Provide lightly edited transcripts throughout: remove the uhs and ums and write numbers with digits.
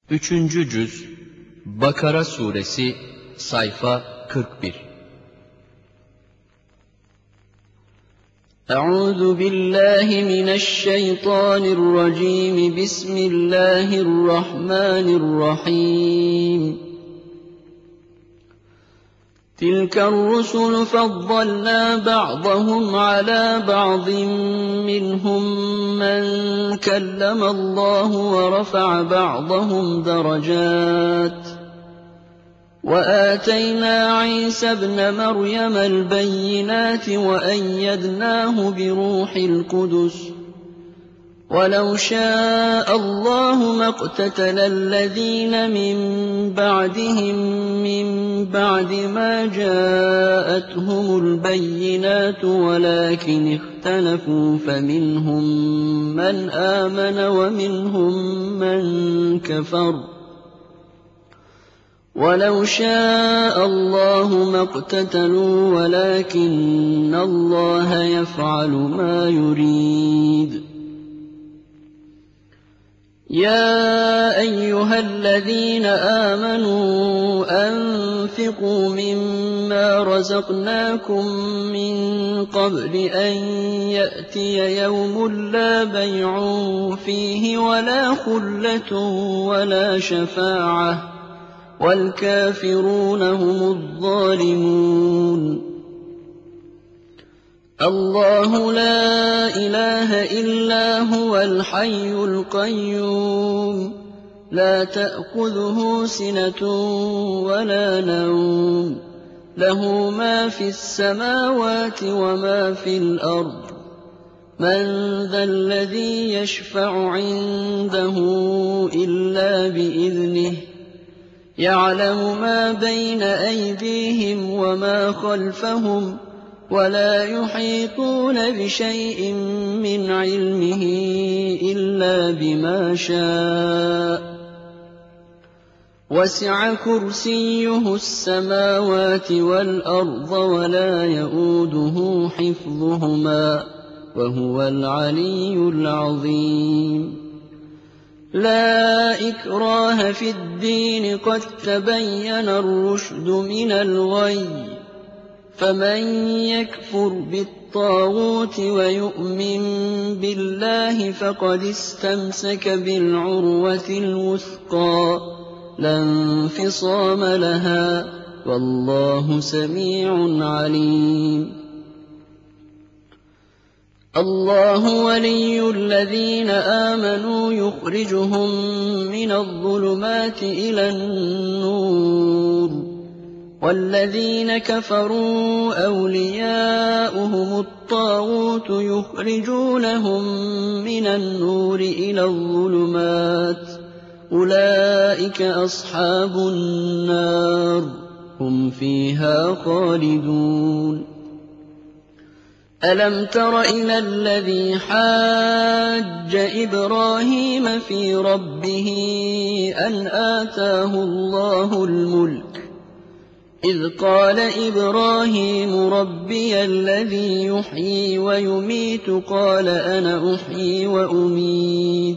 3. Cüz Bakara Suresi sayfa 41. Euzu billahi mineşşeytanirracim. Bismillahirrahmanirrahim. Tilker rusul faddalna ba'dahum ala ba'din minhum men kellamallahu ve rafa'a ba'dahum derecat. وآتينا عيسى ابن مريم البينات وأيدناه بروح القدس ولو شاء الله ما اقتتل الذين من بعدهم من بعد ما جاءتهم البينات ولكن اختلفوا فمنهم من آمن ومنهم من كفر ولو شاء الله ما اقتتلوا ولكن الله يفعل ما يريد. يا أيها الذين آمنوا أنفقوا مما رزقناكم من قبل أن يأتي يوم لا بيع فيه ولا خلة ولا شفاعة والكافرون هم الظالمون. الله لا إله إلا هو الحي القيوم لا تأخذه سنة ولا نوم له ما في السماوات وما في الأرض. من ذا الذي يشفع عنده إلا بإذنه يعلم ما بين أيديهم وما خلفهم ولا يحيطون بشيء من علمه إلا بما شاء وسع كرسيه السماوات والأرض ولا يئوده حفظهما وهو العلي العظيم. لا إكراه في الدين قد تبين الرشد من الغي فمن يكفر بالطاغوت ويؤمن بالله فقد استمسك بالعروة الوثقى لا انفصام لها والله سميع عليم. الله ولي الذين آمنوا يخرجهم من الظلمات إلى النور والذين كفروا أولياؤهم الطاغوت يخرجونهم من النور إلى الظلمات أولئك أصحاب النار هم فيها خالدون. ألم تر إلى الذي حاج إبراهيم في ربه أن آتاه الله الملك إذ قال إبراهيم ربي الذي يحيي ويميت قال أنا أحيي وأميت.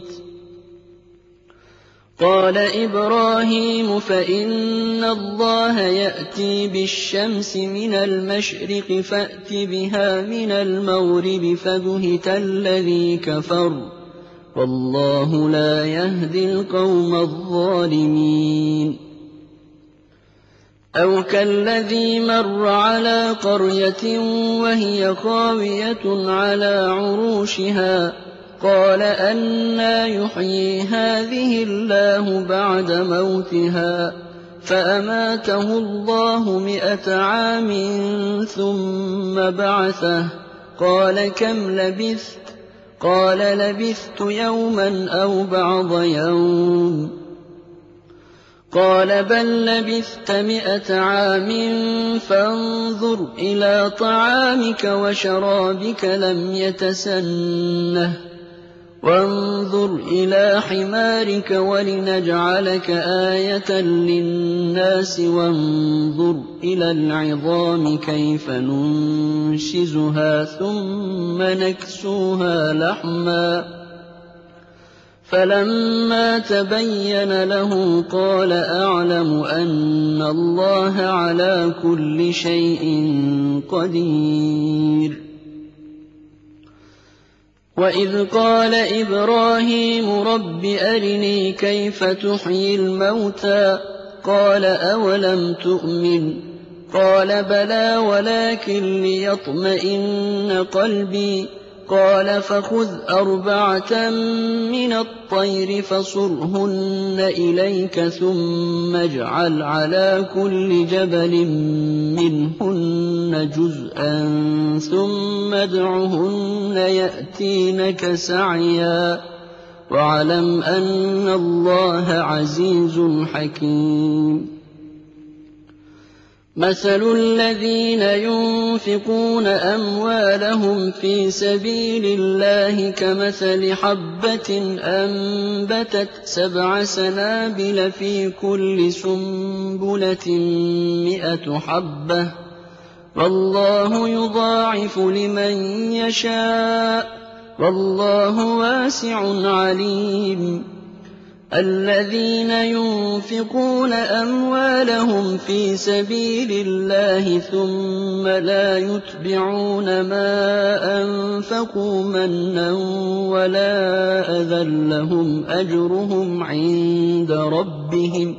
قال إبراهيم فإن الله يأتي بالشمس من المشرق فأت بها من المغرب فبهت الذي كفر والله لا يهدي القوم الظالمين. أو كالذي مر على قرية وهي خاوية على عروشها قال أنى يحيي هذه الله بعد موتها فأماته الله 100 عام ثم بعثه قال كم لبثت قال لبثت يوما أو بعض يوم قال بل لبثت 100 عام فانظر إلى طعامك وشرابك لم يتسنه وانظر إلى حمارك ولنجعلك آية للناس وانظر إلى العظام كيف ننشزها ثم نكسوها لحما فلما تبين له قال أعلم أن الله على كل شيء قدير. وإذ قال إبراهيم رب أرني كيف تحيي الموتى قال أولم تؤمن قال بلى ولكن ليطمئن قلبي قال فخذ 4 من الطير فصرهن إليك ثم اجعل على كل جبل منهن جزءا ثم ادعهن يأتينك سعيا واعلم أن الله عزيز حكيم. مثل الذين ينفقون أموالهم في سبيل الله كمثل حبة أنبتت 7 سنابل في كل سنبلة 100 حبة والله يضاعف لمن يشاء والله واسع عليم. الذين ينفقون أموالهم في سبيل الله ثم لا يتبعون ما أنفقوا منا ولا أذى لهم أجرهم عند ربهم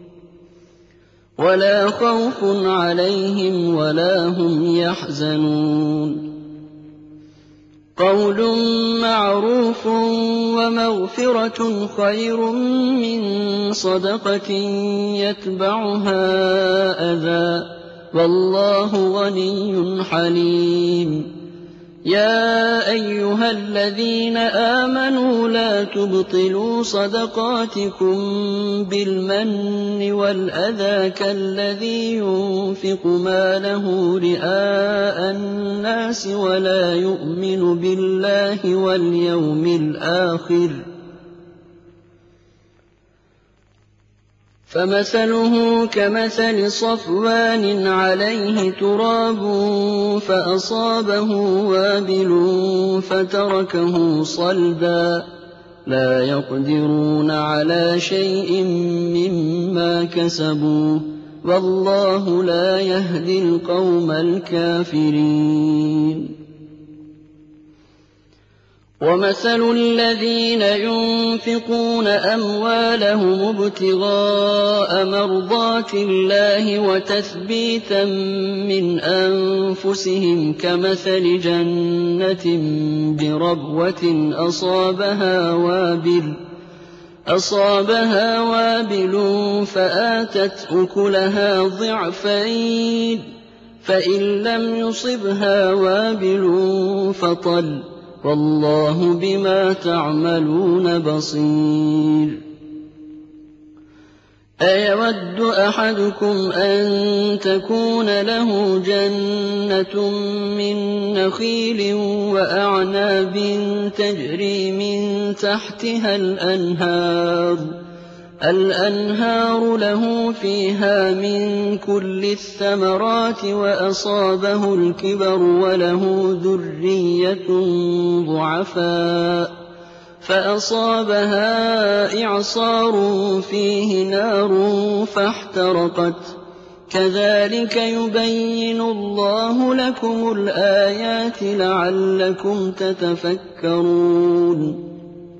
ولا خوف عليهم ولا هم يحزنون. قول معروف ومغفرة خير من صدقة يتبعها أذى والله غني حليم. يا أيها الذين آمنوا لا تبطلوا صدقاتكم بالمن والأذى كالذي ينفق ماله رئاء الناس ولا يؤمن بالله واليوم الآخر فمثله كمثل صفوان عليه تراب فأصابه وابل فتركه صلدا لا يقدرون على شيء مما كسبوا والله لا يهدي القوم الكافرين. ومثل الذين ينفقون أموالهم ابتغاء مرضات الله وتثبيتا من أنفسهم كمثل جنة بربوة أصابها وابل فآتت أكلها ضعفين فإن لم يصبها وابل فطل والله بما تعملون بصير. أيود أحدكم أن تكون له جنة من نخيل وأعناب تجري من تحتها الأنهار له فيها من كل الثمرات وأصابه الكبر وله ذرية ضعفاء فأصابها إعصار فيه نار فاحترقت كذلك يبين الله لكم الآيات لعلكم تتفكرون.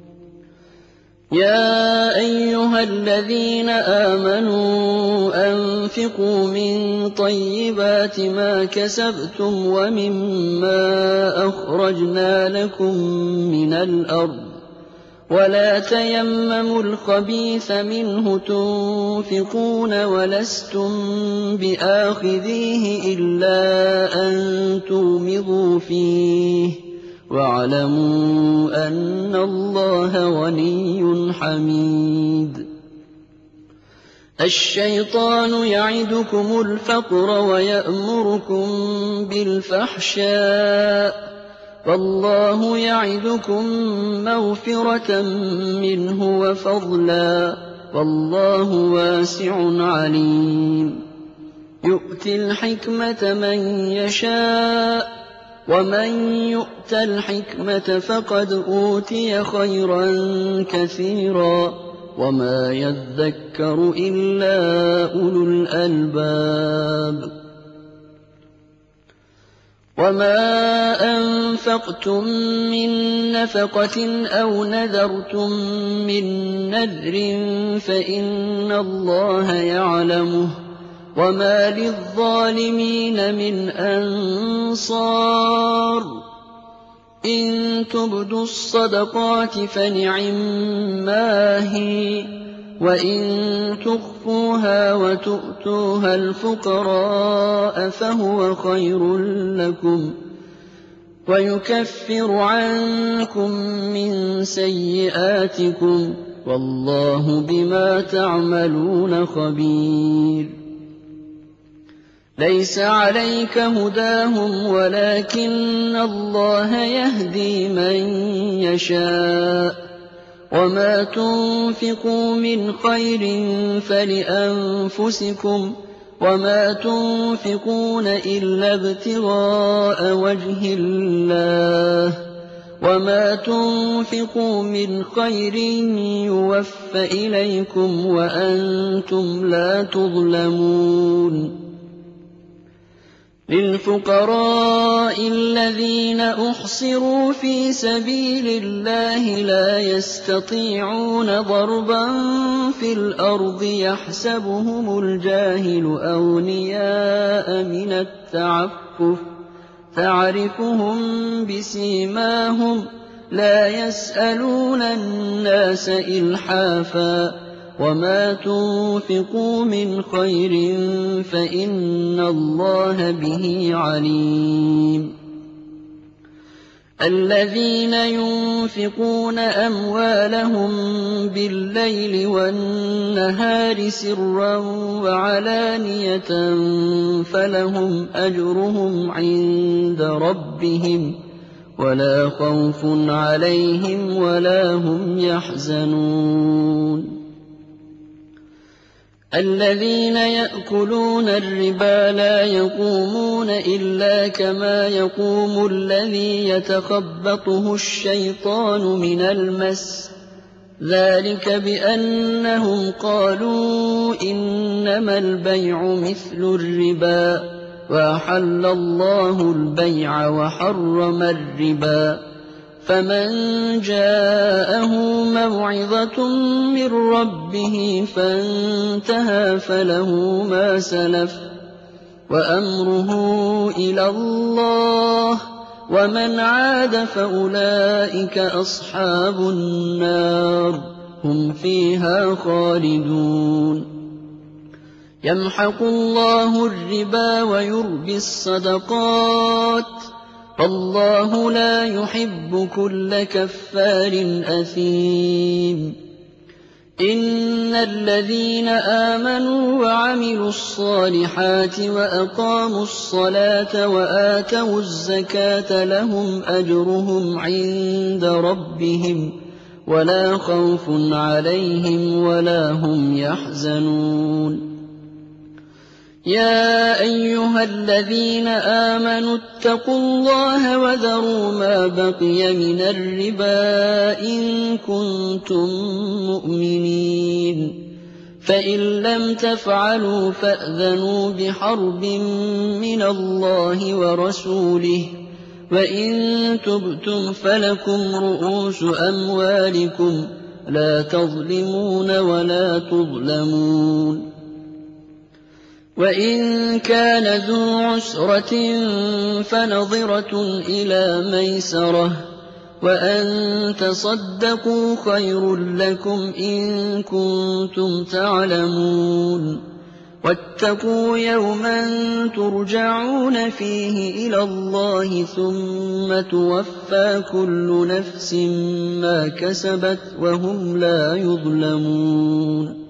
يا أيها الذين آمنوا أنفقوا من طيبات ما كسبتم ومما أخرجنا لكم من الأرض ولا تيمموا الخبيث منه تنفقون ولستم بآخذيه إلا أن تغمضوا فيه واعلموا أن الله غني حميد. الشيطان يعدكم الفقر ويأمركم بالفحشاء والله يعدكم مغفرة منه وفضلا والله واسع عليم. يؤتي الحكمة من يشاء ومن يؤت الحكمة فقد أوتي خيرا كثيرا وما يذكر إلا أولو الألباب وما أنفقتم من نفقة أو نذرتم من نذر فإن الله يعلمه وما للظالمين من أنصار إن تبدوا الصدقات فنعما هي وإن تخفوها وتؤتوها الفقراء فهو خير لكم ويكفر عنكم من سيئاتكم والله بما تعملون خبير ليس عليك هداهم ولكن الله يهدي من يشاء وما تنفقوا من خير فلأنفسكم وما تنفقون إلا ابتغاء وجه الله وما تنفقوا من خير يوف إليكم وأنتم لا تظلمون للفقراء الذين أحصروا في سبيل الله لا يستطيعون ضربا في الأرض يحسبهم الجاهل أغنياء من التعفف تعرفهم بسيماهم لا يسألون الناس إلحافا وما تنفقوا من خير فإن الله به عليم الذين ينفقون أموالهم بالليل والنهار سرا وعلانية فلهم أجرهم عند ربهم ولا خوف عليهم ولا هم يحزنون الذين يأكلون الربا لا يقومون إلا كما يقوم الذي يتخبطه الشيطان من المس ذلك بأنهم قالوا إنما البيع مثل الربا وأحل الله البيع وحرم الربا فمن جاءه موعظة من ربه فانتهى فله ما سلف وأمره إلى الله ومن عاد فأولئك أصحاب النار هم فيها خالدون يمحق الله الربا ويربي الصدقات والله لا يحب كل كفار أثيم إن الذين آمنوا وعملوا الصالحات وأقاموا الصلاة وآتوا الزكاة لهم أجرهم عند ربهم ولا خوف عليهم ولا هم يحزنون يا أيها الذين آمنوا اتقوا الله وذروا ما بقي من الربا إن كنتم مؤمنين فإن لم تفعلوا فأذنوا بحرب من الله ورسوله وإن تبتم فلكم رؤوس أموالكم لا تظلمون ولا تظلمون وإن كان ذو عسرة فنظرة إلى ميسرة وأن تصدقوا خير لكم إن كنتم تعلمون واتقوا يوما ترجعون فيه إلى الله ثم توفى كل نفس ما كسبت وهم لا يظلمون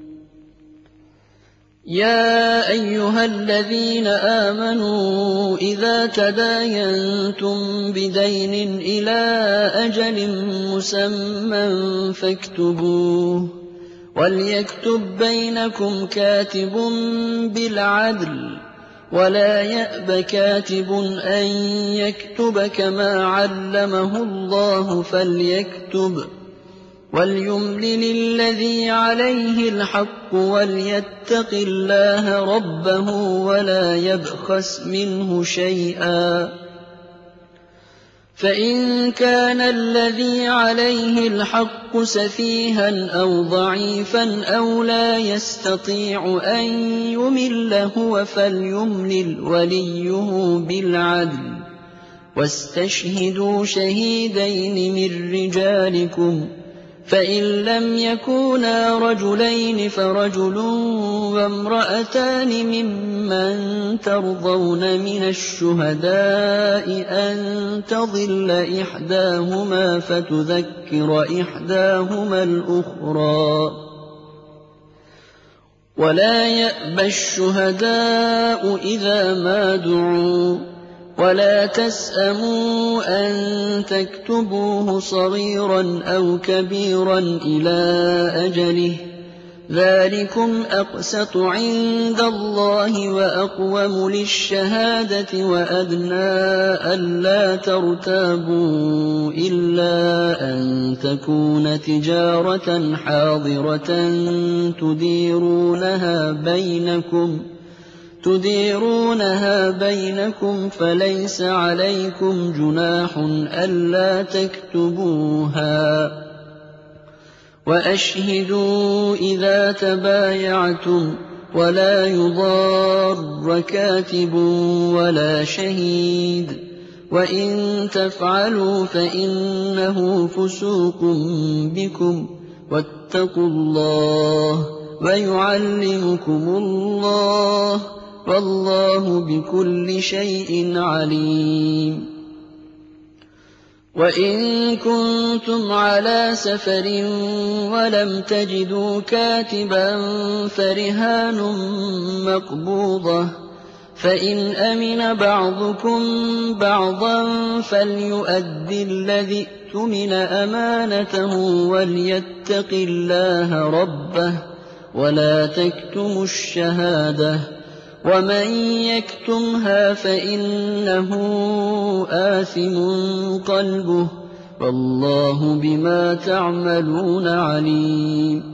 يا أيها الذين آمنوا إذا تداينتم بدين إلى أجل مسمى فاكتبوه وليكتب بينكم كاتب بالعدل ولا يأب كاتب أن يكتب كما علمه الله فليكتب وليملل الذي عليه الحق وليتق الله ربه ولا يبخس منه شيئا فإن كان الذي عليه الحق سفيها أو ضعيفا أو لا يستطيع أن يمل هو فليملل وليه بالعدل واستشهدوا شهيدين من رجالكم فإن لم يكونا رجلين فرجل وامرأتان ممن ترضون من الشهداء أن تضل إحداهما فتذكر إحداهما الأخرى ولا يأبى الشهداء إذا ما دعوا ولا تسأموا أن تكتبوه صغيرا أو كبيرا إلى أجله ذلكم أقسط عند الله وأقوم للشهادة وأدنى ألا ترتابوا إلا أن تكون تجارة حاضرة تديرونها بينكم فليس عليكم جناح ألا تكتبوها وأشهدوا إذا تبايعتم ولا يضار كاتب ولا شهيد وإن تفعلوا فإنه فسوق بكم واتقوا الله ويعلمكم الله والله بكل شيء عليم وإن كنتم على سفر ولم تجدوا كاتبا فرهان مقبوضة فإن أمن بعضكم بعضا فليؤد الذي اؤتمن أمانته وليتق الله ربه ولا تكتموا الشهادة ومن يكتمها فإنه آثم قلبه والله بما تعملون عليم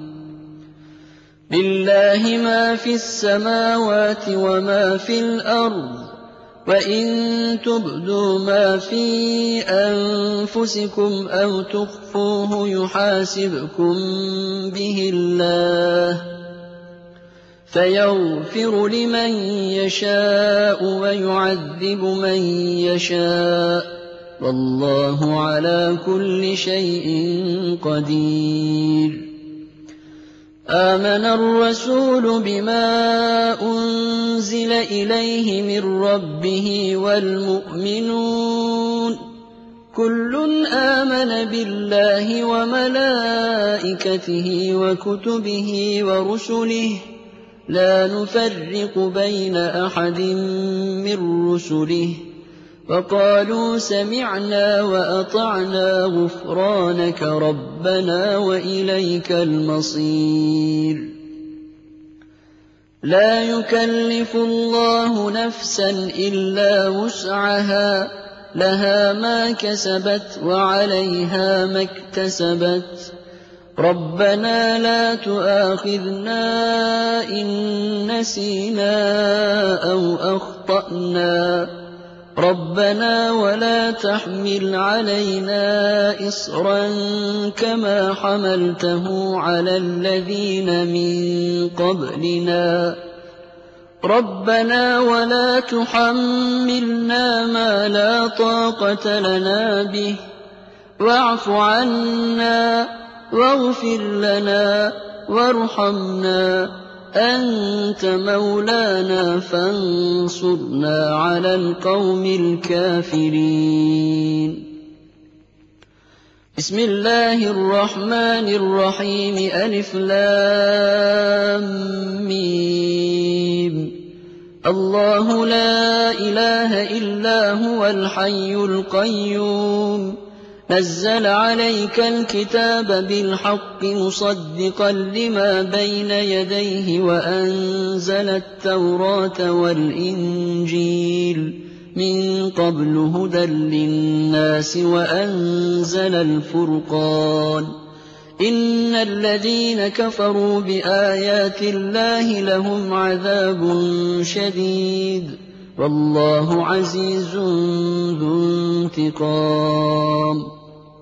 لله ما في السماوات وما في الأرض وإن تبدوا ما في أنفسكم أو تخفوه يحاسبكم به الله فيغفر لمن يشاء ويعذب من يشاء والله على كل شيء قدير آمن الرسول بما أنزل إليه من ربه والمؤمنون كل آمن بالله وملائكته وكتبه ورسله لا نفرق بين أحد من رسله وقالوا سمعنا وأطعنا غفرانك ربنا وإليك المصير لا يكلف الله نفسا إلا وسعها لها ما كسبت وعليها ما اكتسبت ربنا لا تؤاخذنا إن نسينا أو أخطأنا ربنا ولا تحمل علينا إصرا كما حملته على الذين من قبلنا ربنا ولا تحملنا ما لا طاقة لنا به واعف عنا واغفر لنا وارحمنا أنت مولانا فانصرنا على القوم الكافرين بسم الله الرحمن الرحيم ألف لام ميم الله لا إله إلا هو الحي القيوم نزل عليك الكتاب بالحق مصدقا لما بين يديه وأنزل التوراة والإنجيل من قبل هدى للناس وأنزل الفرقان إن الذين كفروا بآيات الله لهم عذاب شديد والله عزيز ذو انتقام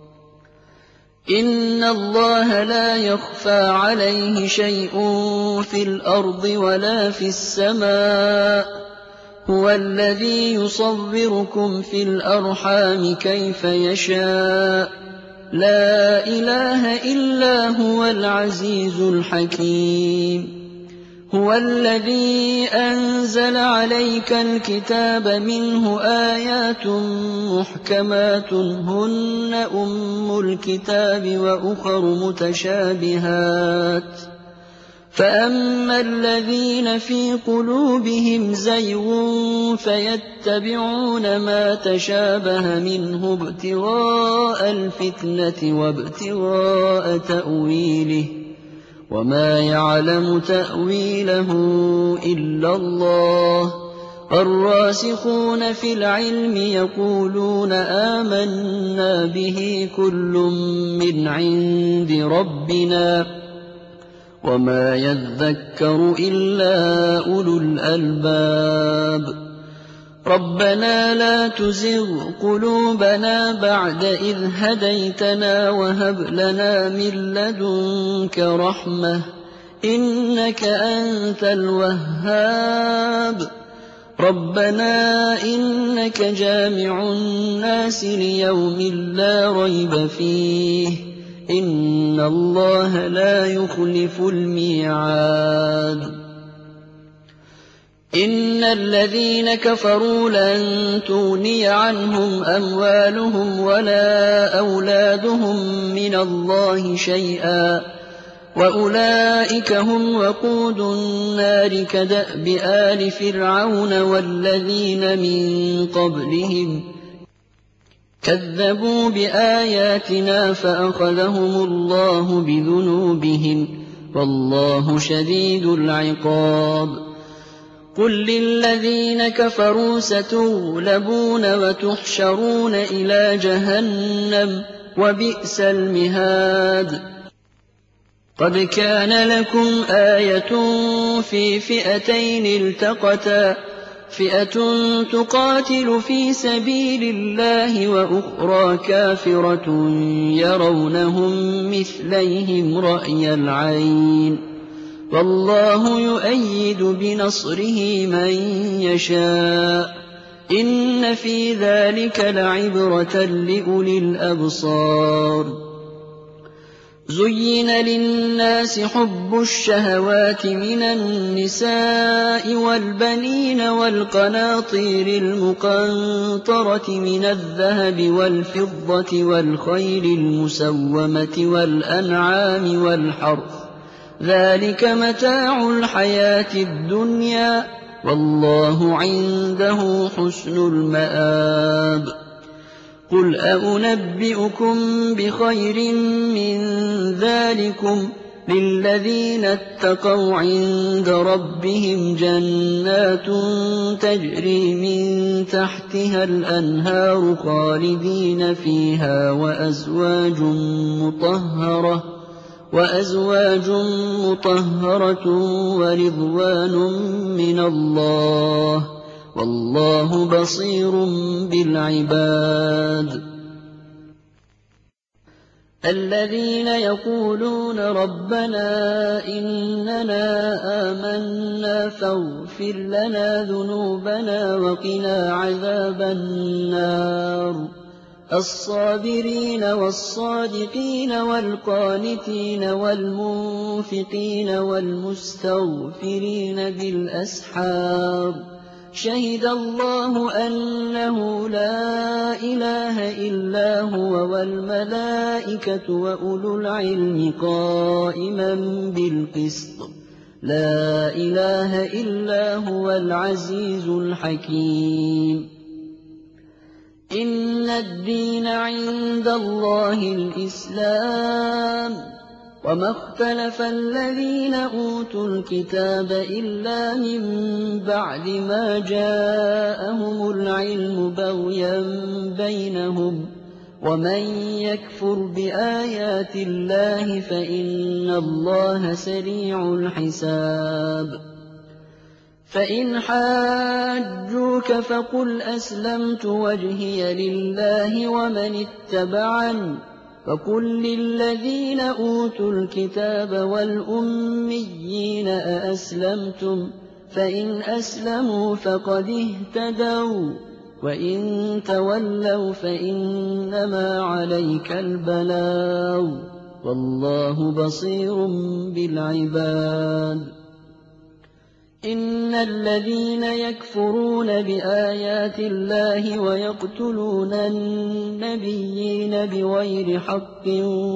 إن الله لا يخفى عليه شيء في الأرض ولا في السماء هو الذي يصوركم في الأرحام كيف يشاء لا إله إلا هو العزيز الحكيم هو الذي أنزل عليك الكتاب منه آيات محكمات هن أم الكتاب وأخر متشابهات فأما الذين في قلوبهم زيغ فيتبعون ما تشابه منه ابتغاء الفتنة وابتغاء تأويله وما يعلم تأويله إلا الله الراسخون في العلم يقولون آمنا به كل من عند ربنا وما يذكر إلا أولو الألباب ربنا لا تزغ قلوبنا بعد إذ هديتنا وهب لنا من لدنك رحمة إنك أنت الوهاب ربنا إنك جامع الناس ليوم لا ريب فيه إن الله لا يخلف الميعاد إن الذين كفروا لن تغني عنهم أموالهم ولا أولادهم من الله شيئا وأولئك هم وقود النار كدأب آل فرعون والذين من قبلهم كذبوا بآياتنا فأخذهم الله بذنوبهم والله شديد العقاب قل للذين كفروا ستغلبون وتحشرون إلى جهنم وبئس المهاد قد كان لكم آية في فئتين التقتا فئة تقاتل في سبيل الله وأخرى كافرة يرونهم مثليهم رأي العين والله يؤيد بنصره من يشاء إن في ذلك لعبرة لأولي الأبصار زين للناس حب الشهوات من النساء والبنين والقناطير المقنطرة من الذهب والفضة والخيل المسومة والأنعام والحرث ذلك متاع الحياة الدنيا والله عنده حسن المآب قل أنبئكم بخير من ذلكم للذين اتقوا عند ربهم جنات تجري من تحتها الأنهار خالدين فيها وأزواج مطهرة ورضوان من الله والله بصير بالعباد الذين يقولون ربنا إننا آمنا فاغفر لنا ذنوبنا وقنا عذاب النار الصابرين والصادقين والقانتين والمنفقين والمستغفرين بالأسحار شهد الله أنه لا إله إلا هو والملائكة وأولو العلم قائما بالقسط لا إله إلا هو العزيز الحكيم إن الدين عند الله الإسلام وما اختلف الذين أوتوا الكتاب إلا من بعد ما جاءهم العلم بغيا بينهم ومن يكفر بآيات الله فإن الله سريع الحساب فإن حاجوك فقل أسلمت وجهي لله ومن اتبعني فقل للذين أوتوا الكتاب والأميين أأسلمتم فإن أسلموا فقد اهتدوا وإن تولوا فإنما عليك البلاغ والله بصير بالعباد إن الذين يكفرون بآيات الله ويقتلون النبيين بغير حق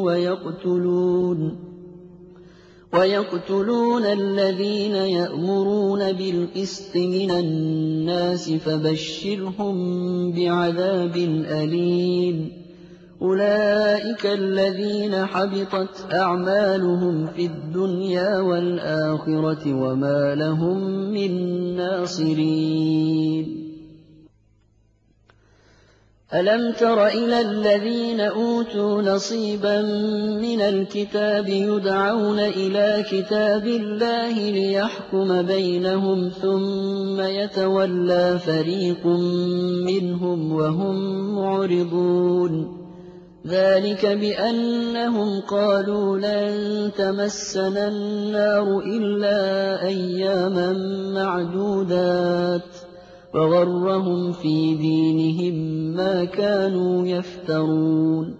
ويقتلون الذين يأمرون بالقسط من الناس فبشرهم بعذاب أليم أولئك الذين حبطت أعمالهم في الدنيا والآخرة وما لهم من ناصرين ألم تر إلى الذين أوتوا نصيبا من الكتاب يدعون إلى كتاب الله ليحكم بينهم ثم يتولى فريق منهم وهم معرضون ذلك بأنهم قالوا لن تمسنا النار إلا أياما معدودات وغرهم في دينهم ما كانوا يفترون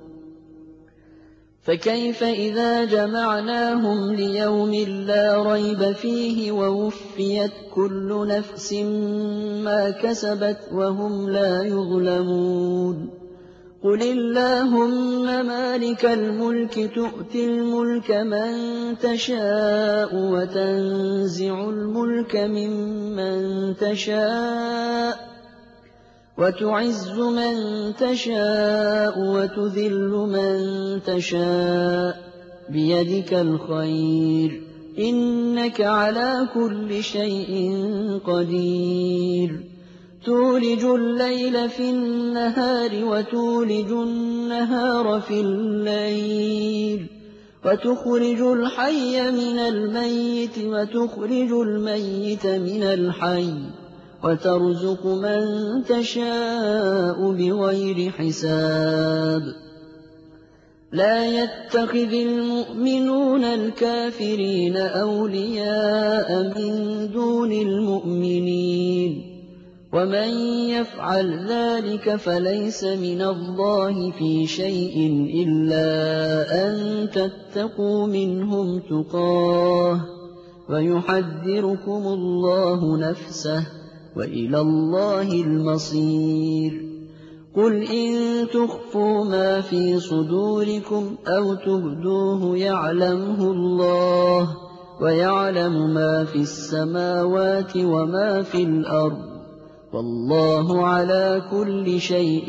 فكيف إذا جمعناهم ليوم لا ريب فيه ووفيت كل نفس ما كسبت وهم لا يظلمون قل اللهم مالك الملك تؤتي الملك من تشاء وتنزع الملك ممن تشاء وتعز من تشاء وتذل من تشاء بيدك الخير إنك على كل شيء قدير تولج الليل في النهار وتولج النهار في الليل وتخرج الحي من الميت وتخرج الميت من الحي وترزق من تشاء بغير حساب لا يتخذ المؤمنون الكافرين أولياء من دون المؤمنين ومن يفعل ذلك فليس من الله في شيء إلا أن تتقوا منهم تقاه ويحذركم الله نفسه وإلى الله المصير قل إن تخفوا ما في صدوركم أو تبدوه يعلمه الله ويعلم ما في السماوات وما في الأرض والله على كل شيء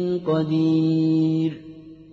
قدير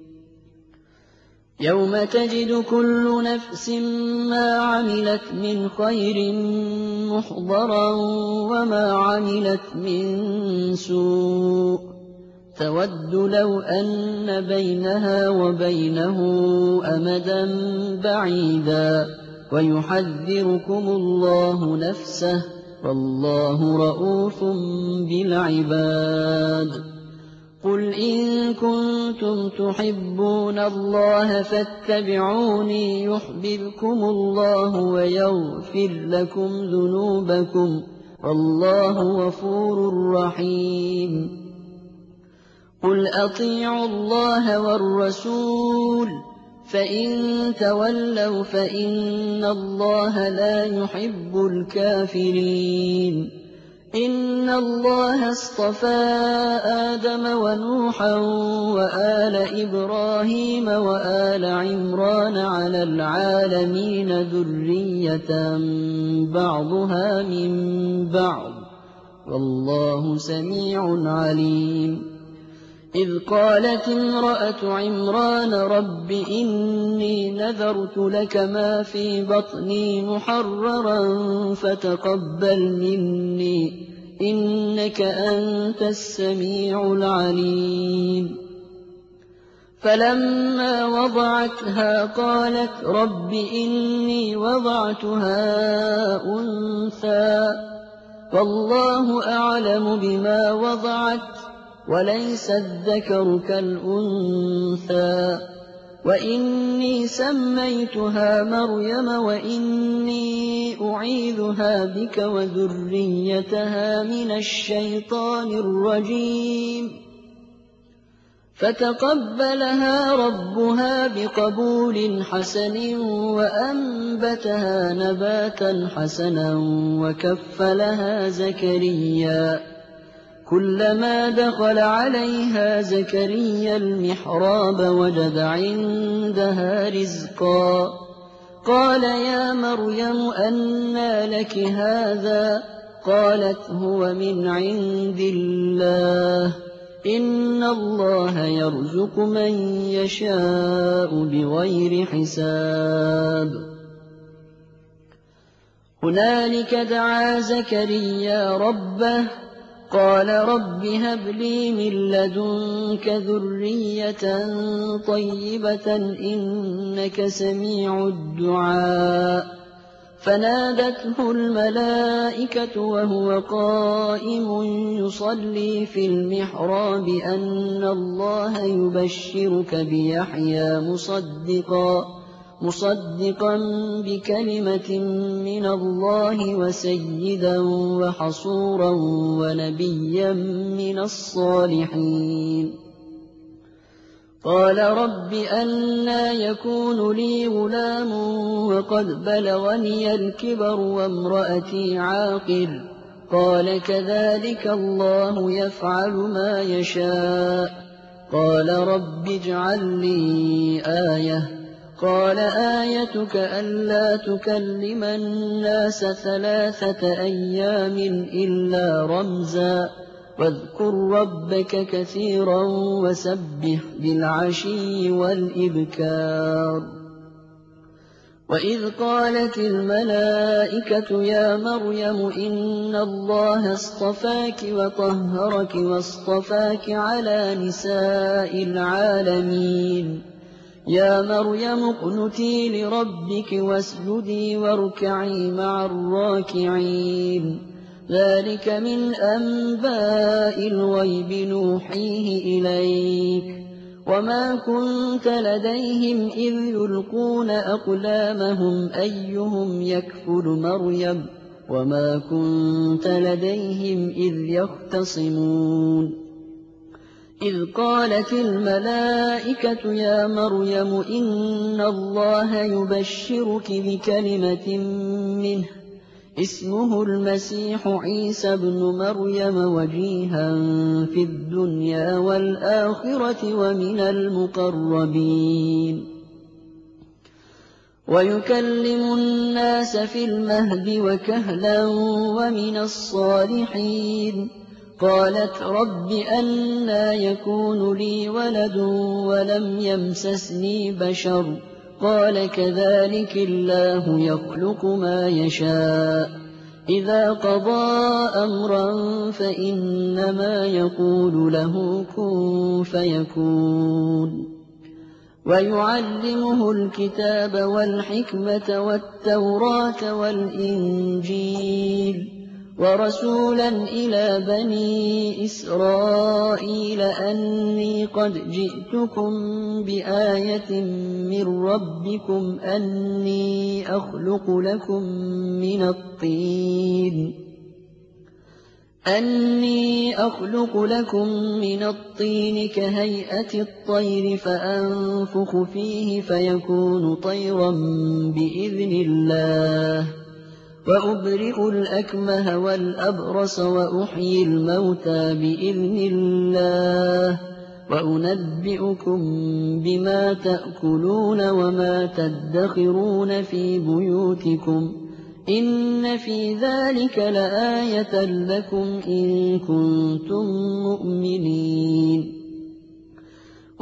يوم تجد كل نفس ما عملت من خير محضرا وما عملت من سوء تود لو أن بينها وبينه أمدا بعيدا ويحذركم الله نفسه والله رءوف بالعباد قل إن كنتم تحبون الله فاتبعوني يحببكم الله ويغفر لكم ذنوبكم والله غفور رحيم قل أطيعوا الله والرسول فإن تولوا فإن الله لا يحب الكافرين إن الله اصطفى آدم ونوحا وآل إبراهيم وآل عمران على العالمين ذرية بعضها من بعض والله سميع عليم إذ قالت امرأة عمران رب إني نذرت لك ما في بطني محررا فتقبل مني إنك أنت السميع العليم فلما وضعتها قالت رب إني وضعتها أنثى والله أعلم بما وضعت وليس الذكر كالأنثى وإني سميتها مريم وإني أعيذها بك وذريتها من الشيطان الرجيم فتقبلها ربها بقبول حسن وأنبتها نباتا حسنا وكفلها زكريا كلما دخل عليها زكريا المحراب وجد عندها رزقا قال يا مريم أنى لك هذا قالت هو من عند الله إن الله يرزق من يشاء بغير حساب هنالك دعا زكريا ربه قال رب هب لي من لدنك ذرية طيبة إنك سميع الدعاء فنادته الملائكة وهو قائم يصلي في المحراب أن الله يبشرك بيحيى مصدقا بكلمة من الله وسيدا وحصورا ونبيا من الصالحين قال رب أنى يكون لي غلام وقد بلغني الكبر وامرأتي عاقر قال كذلك الله يفعل ما يشاء قال رب اجعل لي آية قال آيتك ألا تكلم الناس 3 أيام إلا رمزا واذكر ربك كثيرا وسبح بالعشي والإبكار وإذ قالت الملائكة يا مريم إن الله اصطفاك وطهرك واصطفاك على نساء العالمين يا مريم اقنتي لربك واسجدي واركعي مع الراكعين ذلك من أنباء الغيب نوحيه إليك وما كنت لديهم إذ يلقون أقلامهم أيهم يكفل مريم وما كنت لديهم إذ يختصمون إذ قالت الملائكة يا مريم إن الله يبشرك بكلمة منه اسمه المسيح عيسى ابن مريم وجيها في الدنيا والآخرة ومن المقربين ويكلم الناس في المهد وكهلا ومن الصالحين قالت رب أنى يكون لي ولد ولم يمسسني بشر قال كذلك الله يخلق ما يشاء إذا قضى أمرا فإنما يقول له كن فيكون ويعلمه الكتاب والحكمة والتوراة والإنجيل ورسولا إلى بني إسرائيل أني قد جئتكم بآية من ربكم أني أخلق لكم من الطين كهيئة الطير فأنفخ فيه فيكون طيرا بإذن الله وأبرئ الأكمه والأبرص وأحيي الموتى بإذن الله وأنبئكم بما تأكلون وما تدخرون في بيوتكم إن في ذلك لآية لكم إن كنتم مؤمنين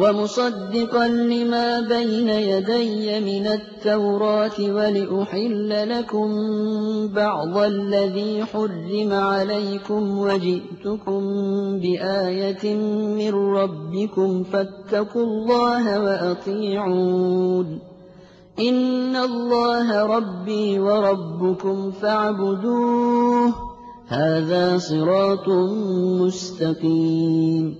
ومصدقا لما بين يدي من التوراة ولأحل لكم بعض الذي حرم عليكم وجئتكم بآية من ربكم فاتقوا الله وأطيعون إن الله ربي وربكم فاعبدوه هذا صراط مستقيم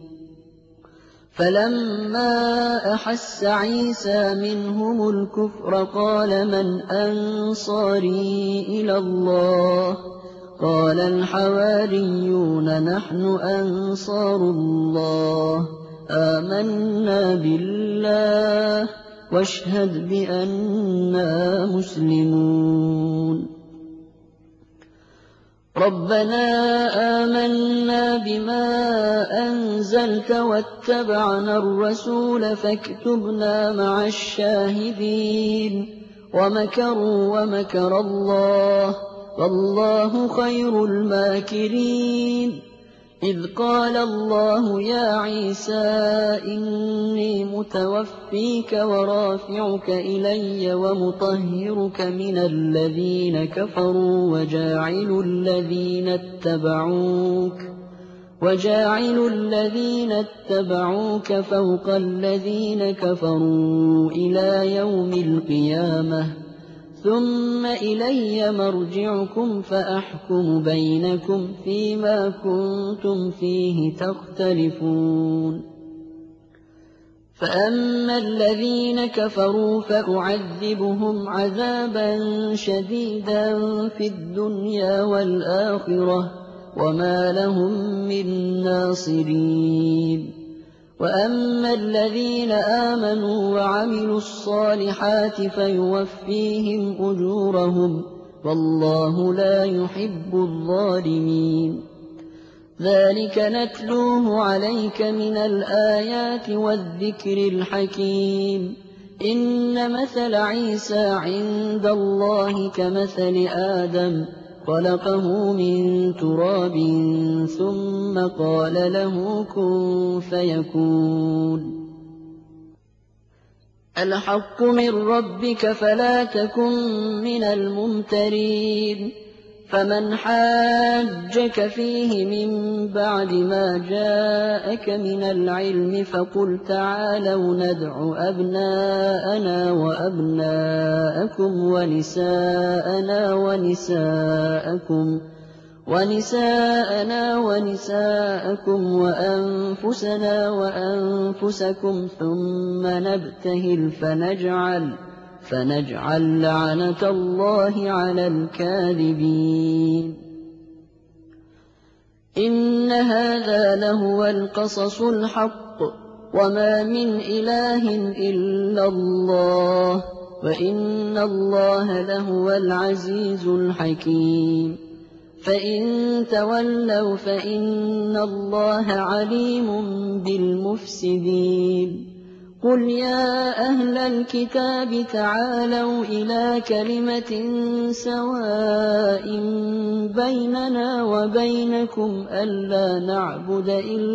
فلما أحس عيسى منهم الكفر قال من أنصاري إلى الله قال الحواريون نحن أنصار الله آمنا بالله واشهد بأننا مسلمون ربنا آمنا بما أنزلت واتبعنا الرسول فاكتبنا مع الشاهدين ومكروا ومكر الله والله خير الماكرين إذ قال الله يا عيسى إني متوفيك ورافعك إلي ومطهرك من الذين كفروا وجاعل الذين اتبعوك فوق الذين كفروا إلى يوم القيامة ثم إلي مرجعكم فأحكم بينكم فيما كنتم فيه تختلفون فأما الذين كفروا فأعذبهم عذابا شديدا في الدنيا والآخرة وما لهم من ناصرين وأما الذين آمنوا وعملوا الصالحات فيوفيهم أجورهم والله لا يحب الظالمين ذلك نتلوه عليك من الآيات والذكر الحكيم إن مثل عيسى عند الله كمثل آدم خلقه من تراب ثم قال له كن فيكون الحق من ربك فلا تكن من الممترين فمن حاجك فيه من بعد ما جاءك من العلم فقل تعالوا ندع أبناءنا وأبناءكم ونساءنا ونساءكم وأنفسنا وأنفسكم ثم نبتهل فنجعل لعنة الله على الكاذبين إن هذا لهو القصص الحق وما من إله إلا الله وإن الله لهو العزيز الحكيم فإن تولوا فإن الله عليم بالمفسدين قل يا أهل الكتاب تعالوا إلى كلمة سواء بيننا وبينكم ألا نعبد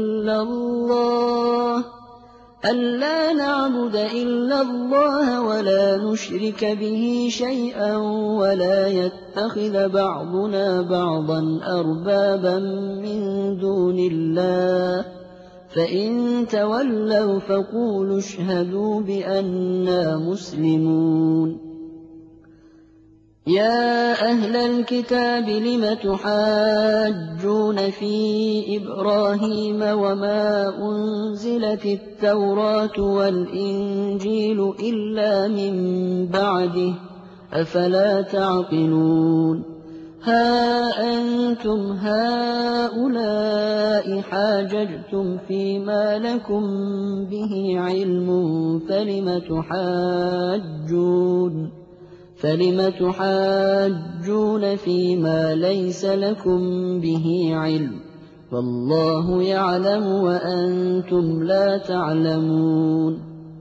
إلا الله ولا نشرك به شيئا ولا يتخذ بعضنا بعضا أربابا من دون الله فإن تولوا فقولوا اشهدوا بأننا مسلمون يا أهل الكتاب لم تحاجون في إبراهيم وما أنزلت التوراة والإنجيل إلا من بعده أفلا تعقلون ها أنتم هؤلاء حاججتم فيما لكم به علم فلم تحاجون فيما ليس لكم به علم والله يعلم وأنتم لا تعلمون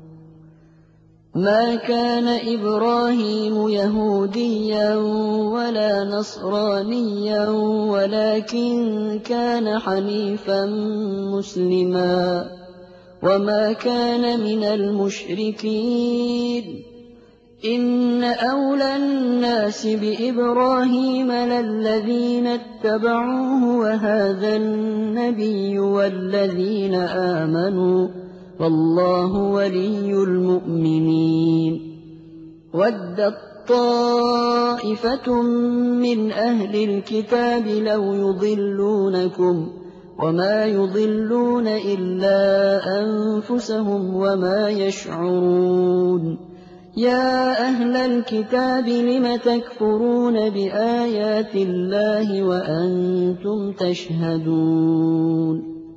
ما كان إبراهيم يهوديا ولا نصرانيا ولكن كان حنيفا مسلما وما كان من المشركين إن أولى الناس بإبراهيم للذين اتبعوه وهذا النبي والذين آمنوا والله ولي المؤمنين ودت طائفة من أهل الكتاب لو يضلونكم وما يضلون إلا أنفسهم وما يشعرون يا أهل الكتاب لم تكفرون بآيات الله وأنتم تشهدون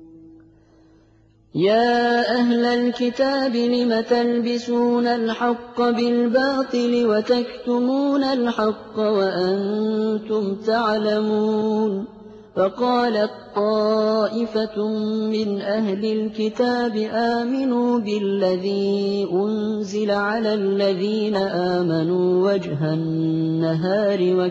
يا أهل الكتاب لم تلبسون الحق بالباطل وتكتمون الحق وأنتم تعلمون فقالت طائفة من أهل الكتاب آمنوا بالذي أنزل على الذين آمنوا وجه النهار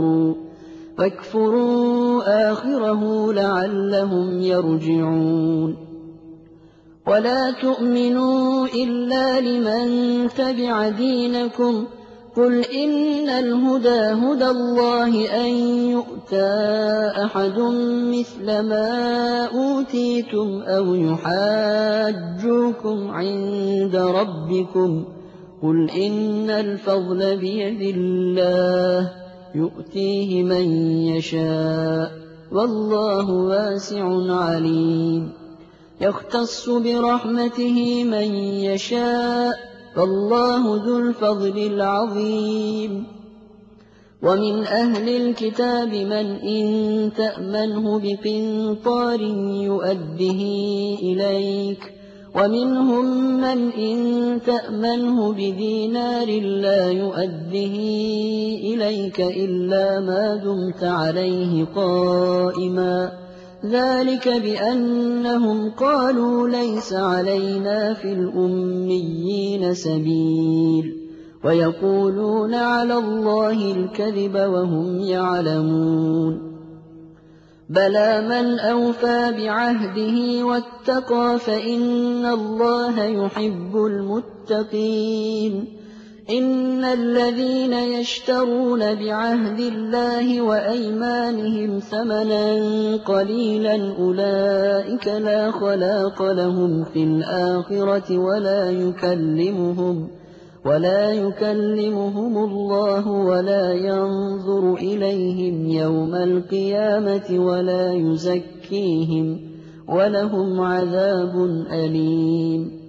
واكفروا آخره لعلهم يرجعون ولا تؤمنوا إلا لمن تبع دينكم قل إن الهدى هدى الله أن يؤتى أحد مثل ما أوتيتم أو يحاجوكم عند ربكم قل إن الفضل بيد الله يؤتيه من يشاء والله واسع عليم يختص برحمته من يشاء فالله ذو الفضل العظيم ومن أهل الكتاب من إن تأمنه بقنطار يؤده إليك ومنهم من إن تأمنه بدينار لا يؤده إليك إلا ما دمت عليه قائما ذلك بأنهم قالوا ليس علينا في الأميين سبيل ويقولون على الله الكذب وهم يعلمون بلى من أوفى بعهده واتقى فإن الله يحب المتقين إن الذين يشترون بعهد الله وأيمانهم ثمنا قليلا أولئك لا خلاق لهم في الآخرة ولا يكلمهم الله ولا ينظر إليهم يوم القيامة ولا يزكيهم ولهم عذاب أليم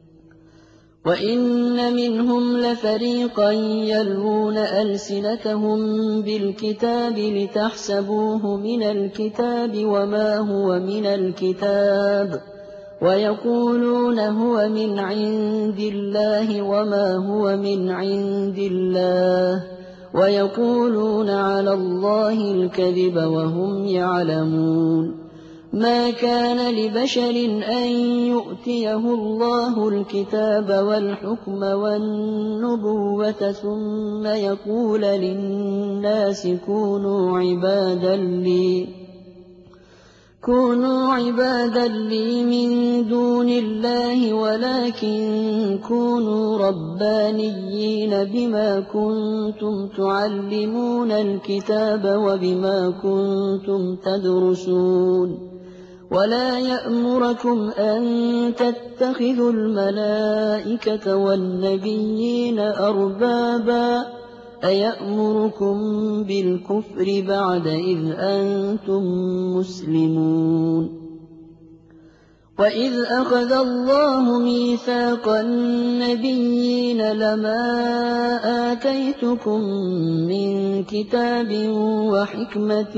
وإن منهم لفريقا يلوون ألسنتهم بالكتاب لتحسبوه من الكتاب وما هو من الكتاب ويقولون هو من عند الله وما هو من عند الله ويقولون على الله الكذب وهم يعلمون ما كان لبشر أن يؤتيه الله الكتاب والحكم والنبوة ثم يقول للناس كونوا عبادا لي من دون الله ولكن كونوا ربانيين بما كنتم تعلمون الكتاب وبما كنتم تدرسون ولا يأمركم أن تتخذوا الملائكة والنبيين أربابا أيأمركم بالكفر بعد إذ أنتم مسلمون وإذ أخذ الله ميثاق النبيين لما آتيتكم من كتاب وحكمة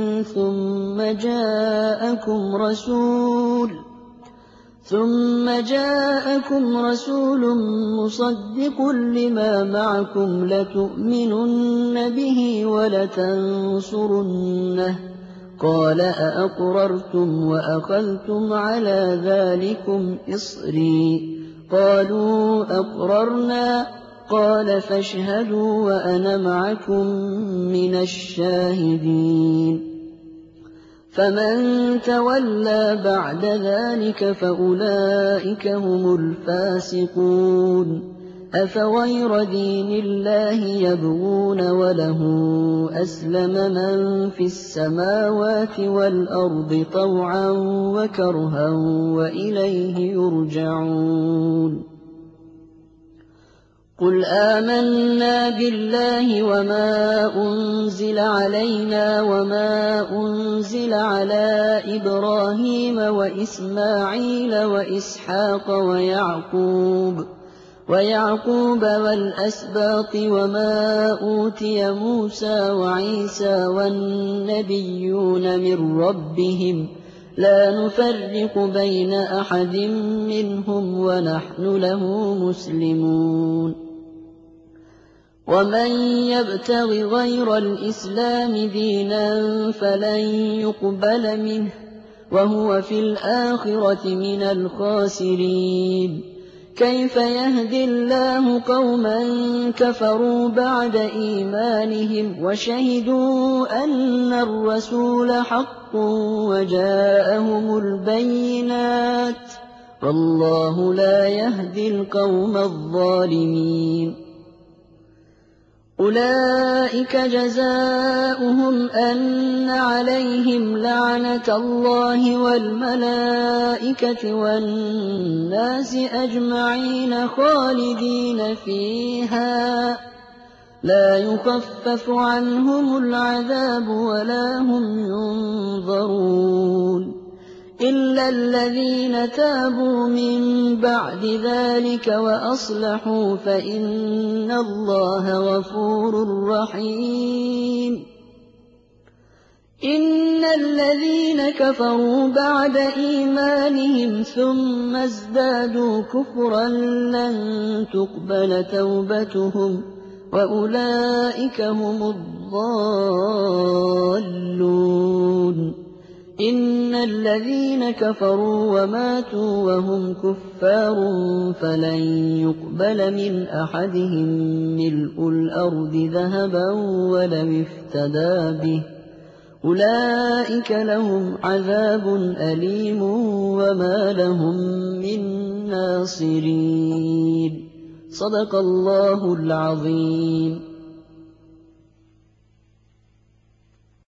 ثم جاءكم رسول مصدق لما معكم لتؤمنن به ولتنصرنه قال أأقررتم وأخذتم على ذلكم إصري قالوا أقررنا قال فاشهدوا وأنا معكم من الشاهدين فمن تولى بعد ذلك فأولئك هم الفاسقون أفغير دين الله يبغون وله أسلم من في السماوات والأرض طوعا وكرها وإليه يرجعون قل آمنا بالله وما أنزل علينا وما أنزل على إبراهيم وإسماعيل وإسحاق ويعقوب والأسباط وما أوتي موسى وعيسى والنبيون من ربهم لا نفرق بين أحد منهم ونحن له مسلمون ومن يبتغ غير الإسلام دينا فلن يقبل منه وهو في الآخرة من الخاسرين كيف يهدي الله قوما كفروا بعد إيمانهم وشهدوا أن الرسول حق وجاءهم البينات والله لا يهدي القوم الظالمين أولئك جزاؤهم أن عليهم لعنة الله والملائكة والناس أجمعين خالدين فيها لا يخفف عنهم العذاب ولا هم ينظرون إلا الذين تابوا من بعد ذلك وأصلحوا فإن الله غفور رحيم إن الذين كفروا بعد إيمانهم ثم ازدادوا كفرا لن تقبل توبتهم وأولئك هم الضالون إن الذين كفروا وماتوا وهم كفار فلن يقبل من أحدهم ملء الأرض ذهبا ولو افتدى به أولئك لهم عذاب أليم وما لهم من ناصرين صدق الله العظيم